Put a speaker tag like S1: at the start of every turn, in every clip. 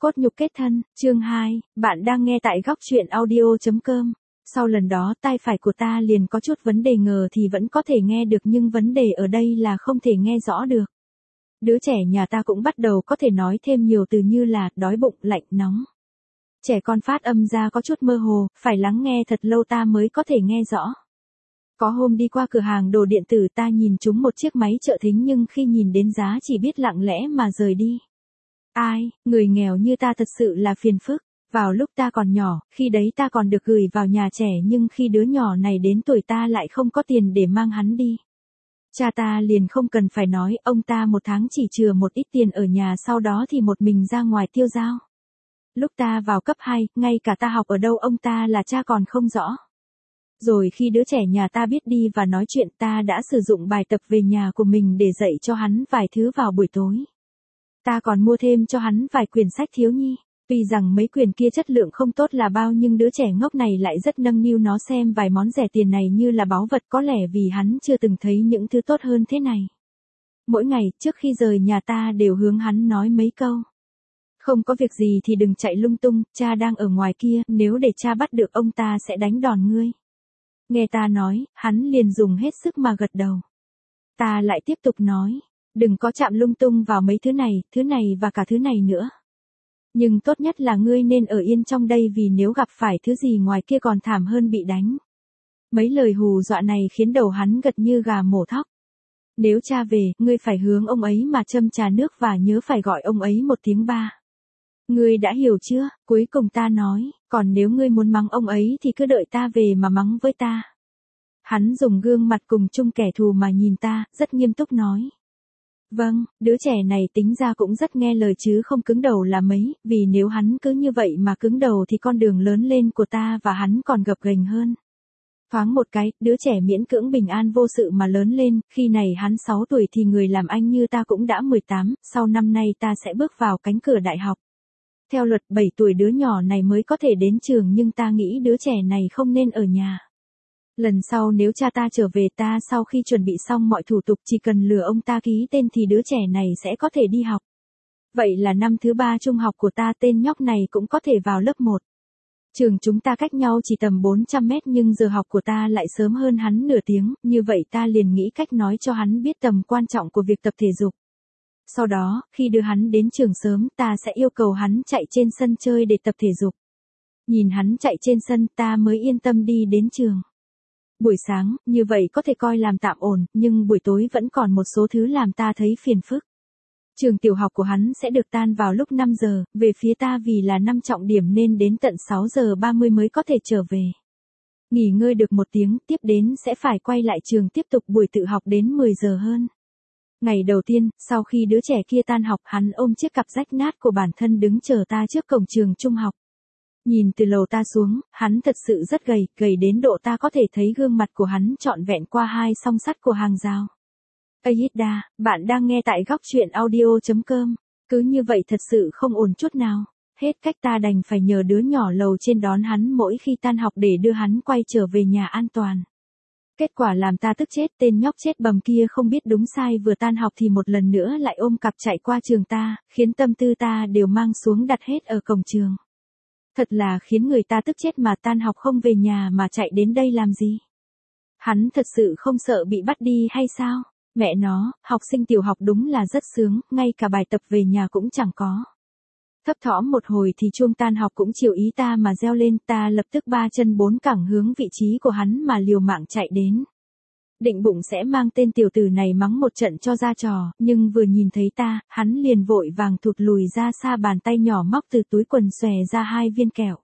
S1: Cốt nhục kết thân, chương 2, bạn đang nghe tại góc truyện audio.com. Sau lần đó tai phải của ta liền có chút vấn đề, ngờ thì vẫn có thể nghe được nhưng vấn đề ở đây là không thể nghe rõ được. Đứa trẻ nhà ta cũng bắt đầu có thể nói thêm nhiều từ như là đói bụng, lạnh, nóng. Trẻ con phát âm ra có chút mơ hồ, phải lắng nghe thật lâu ta mới có thể nghe rõ. Có hôm đi qua cửa hàng đồ điện tử ta nhìn trúng một chiếc máy trợ thính nhưng khi nhìn đến giá chỉ biết lặng lẽ mà rời đi. Ai, người nghèo như ta thật sự là phiền phức. Vào lúc ta còn nhỏ, khi đấy ta còn được gửi vào nhà trẻ nhưng khi đứa nhỏ này đến tuổi ta lại không có tiền để mang hắn đi. Cha ta liền không cần phải nói, ông ta một tháng chỉ chừa một ít tiền ở nhà, sau đó thì một mình ra ngoài tiêu dao. Lúc ta vào cấp 2, ngay cả ta học ở đâu ông ta là cha còn không rõ. Rồi khi đứa trẻ nhà ta biết đi và nói chuyện, ta đã sử dụng bài tập về nhà của mình để dạy cho hắn vài thứ vào buổi tối. Ta còn mua thêm cho hắn vài quyển sách thiếu nhi. Tuy rằng mấy quyển kia chất lượng không tốt là bao nhưng đứa trẻ ngốc này lại rất nâng niu nó xem vài món rẻ tiền này như là báu vật, có lẽ vì hắn chưa từng thấy những thứ tốt hơn thế này. Mỗi ngày trước khi rời nhà ta đều hướng hắn nói mấy câu. Không có việc gì thì đừng chạy lung tung, cha đang ở ngoài kia, nếu để cha bắt được ông ta sẽ đánh đòn ngươi. Nghe ta nói, hắn liền dùng hết sức mà gật đầu. Ta lại tiếp tục nói, đừng có chạm lung tung vào mấy thứ này và cả thứ này nữa. Nhưng tốt nhất là ngươi nên ở yên trong đây vì nếu gặp phải thứ gì ngoài kia còn thảm hơn bị đánh. Mấy lời hù dọa này khiến đầu hắn gật như gà mổ thóc. Nếu cha về, ngươi phải hướng ông ấy mà châm trà nước và nhớ phải gọi ông ấy một tiếng ba. Ngươi đã hiểu chưa? Cuối cùng ta nói, còn nếu ngươi muốn mắng ông ấy thì cứ đợi ta về mà mắng với ta. Hắn dùng gương mặt cùng chung kẻ thù mà nhìn ta, rất nghiêm túc nói. Vâng, đứa trẻ này tính ra cũng rất nghe lời chứ không cứng đầu là mấy, vì nếu hắn cứ như vậy mà cứng đầu thì con đường lớn lên của ta và hắn còn gập ghềnh hơn. Thoáng một cái, đứa trẻ miễn cưỡng bình an vô sự mà lớn lên, khi này hắn 6 tuổi thì người làm anh như ta cũng đã 18, sau năm nay ta sẽ bước vào cánh cửa đại học. Theo luật 7 tuổi đứa nhỏ này mới có thể đến trường nhưng ta nghĩ đứa trẻ này không nên ở nhà. Lần sau nếu cha ta trở về ta sau khi chuẩn bị xong mọi thủ tục chỉ cần lừa ông ta ký tên thì đứa trẻ này sẽ có thể đi học. Vậy là năm thứ 3 trung học của ta tên nhóc này cũng có thể vào lớp 1. Trường chúng ta cách nhau chỉ tầm 400 mét nhưng giờ học của ta lại sớm hơn hắn nửa tiếng, như vậy ta liền nghĩ cách nói cho hắn biết tầm quan trọng của việc tập thể dục. Sau đó, khi đưa hắn đến trường sớm ta sẽ yêu cầu hắn chạy trên sân chơi để tập thể dục. Nhìn hắn chạy trên sân ta mới yên tâm đi đến trường. Buổi sáng, như vậy có thể coi làm tạm ổn, nhưng buổi tối vẫn còn một số thứ làm ta thấy phiền phức. Trường tiểu học của hắn sẽ được tan vào lúc 5 giờ, về phía ta vì là năm trọng điểm nên đến tận 6 giờ 30 mới có thể trở về. Nghỉ ngơi được một tiếng, tiếp đến sẽ phải quay lại trường tiếp tục buổi tự học đến 10 giờ hơn. Ngày đầu tiên, sau khi đứa trẻ kia tan học, hắn ôm chiếc cặp rách nát của bản thân đứng chờ ta trước cổng trường trung học. Nhìn từ lầu ta xuống, hắn thật sự rất gầy đến độ ta có thể thấy gương mặt của hắn trọn vẹn qua hai song sắt của hàng rào. Ayida, bạn đang nghe tại góc truyện audio.com. Cứ như vậy thật sự không ổn chút nào. Hết cách ta đành phải nhờ đứa nhỏ lầu trên đón hắn mỗi khi tan học để đưa hắn quay trở về nhà an toàn. Kết quả làm ta tức chết, tên nhóc chết bầm kia không biết đúng sai, vừa tan học thì một lần nữa lại ôm cặp chạy qua trường ta, khiến tâm tư ta đều mang xuống đặt hết ở cổng trường. Thật là khiến người ta tức chết, mà tan học không về nhà mà chạy đến đây làm gì? Hắn thật sự không sợ bị bắt đi hay sao? Mẹ nó, học sinh tiểu học đúng là rất sướng, ngay cả bài tập về nhà cũng chẳng có. Thấp thỏm một hồi thì chuông tan học cũng chiều ý ta mà reo lên, ta lập tức 3 chân 4 cẳng hướng vị trí của hắn mà liều mạng chạy đến. Định bụng sẽ mang tên tiểu tử này mắng một trận cho ra trò, nhưng vừa nhìn thấy ta, hắn liền vội vàng thụt lùi ra xa, bàn tay nhỏ móc từ túi quần xòe ra 2 viên kẹo.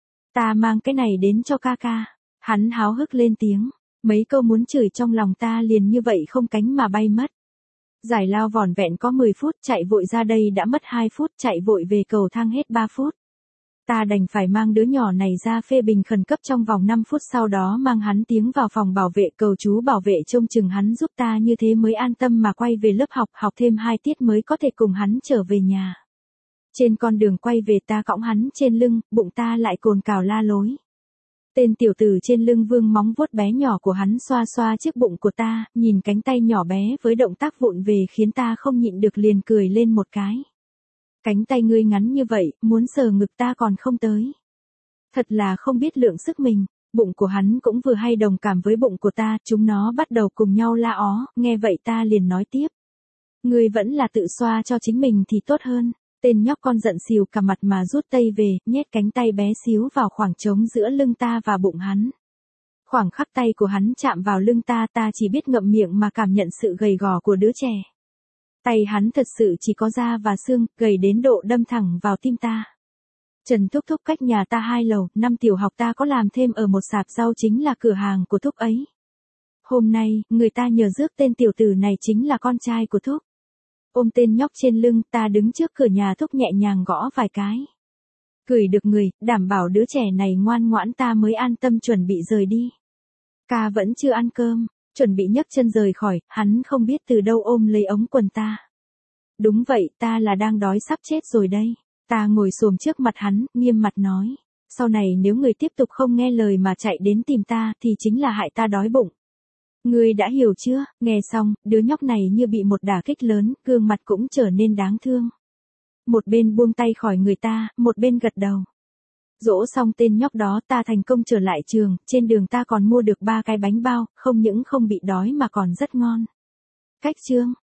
S1: Ta mang cái này đến cho ca ca. Hắn háo hức lên tiếng. Mấy câu muốn chửi trong lòng ta liền như vậy không cánh mà bay mất. Giải lao vỏn vẹn có 10 phút, chạy vội ra đây đã mất 2 phút, chạy vội về cầu thang hết 3 phút. Ta đành phải mang đứa nhỏ này ra phê bình khẩn cấp trong vòng 5 phút, sau đó mang hắn tiến vào phòng bảo vệ, cầu chú bảo vệ trông chừng hắn giúp ta, như thế mới an tâm mà quay về lớp học, học thêm 2 tiết mới có thể cùng hắn trở về nhà. Trên con đường quay về ta cõng hắn trên lưng, bụng ta lại cồn cào la lối. Tên tiểu tử trên lưng vương móng vuốt bé nhỏ của hắn xoa xoa chiếc bụng của ta, nhìn cánh tay nhỏ bé với động tác vụng về khiến ta không nhịn được liền cười lên một cái. Cánh tay ngươi ngắn như vậy, muốn sờ ngực ta còn không tới. Thật là không biết lượng sức mình. Bụng của hắn cũng vừa hay đồng cảm với bụng của ta, chúng nó bắt đầu cùng nhau la ó, nghe vậy ta liền nói tiếp. Ngươi vẫn là tự xoa cho chính mình thì tốt hơn. Tên nhóc con giận xìu cả mặt mà rút tay về, nhét cánh tay bé xíu vào khoảng trống giữa lưng ta và bụng hắn. Khoảng khắc tay của hắn chạm vào lưng ta, ta chỉ biết ngậm miệng mà cảm nhận sự gầy gò của đứa trẻ. Tay hắn thật sự chỉ có da và xương, gầy đến độ đâm thẳng vào tim ta. Trần Thúc Thúc cách nhà ta 2 lầu, năm tiểu học ta có làm thêm ở một sạp rau chính là cửa hàng của Thúc ấy. Hôm nay, người ta nhờ rước tên tiểu tử này chính là con trai của Thúc. Ôm tên nhóc trên lưng, ta đứng trước cửa nhà Thúc nhẹ nhàng gõ vài cái. Cười được người, đảm bảo đứa trẻ này ngoan ngoãn ta mới an tâm chuẩn bị rời đi. Ca vẫn chưa ăn cơm, chuẩn bị nhấc chân rời khỏi, hắn không biết từ đâu ôm lấy ống quần ta. Đúng vậy, ta là đang đói sắp chết rồi đây. Ta ngồi xổm trước mặt hắn, nghiêm mặt nói. Sau này nếu người tiếp tục không nghe lời mà chạy đến tìm ta thì chính là hại ta đói bụng. Ngươi đã hiểu chưa? Nghe xong, đứa nhóc này như bị một đả kích lớn, gương mặt cũng trở nên đáng thương. Một bên buông tay khỏi người ta, một bên gật đầu. Dỗ xong tên nhóc đó ta thành công trở lại trường, trên đường ta còn mua được 3 cái bánh bao, không những không bị đói mà còn rất ngon. Cách chương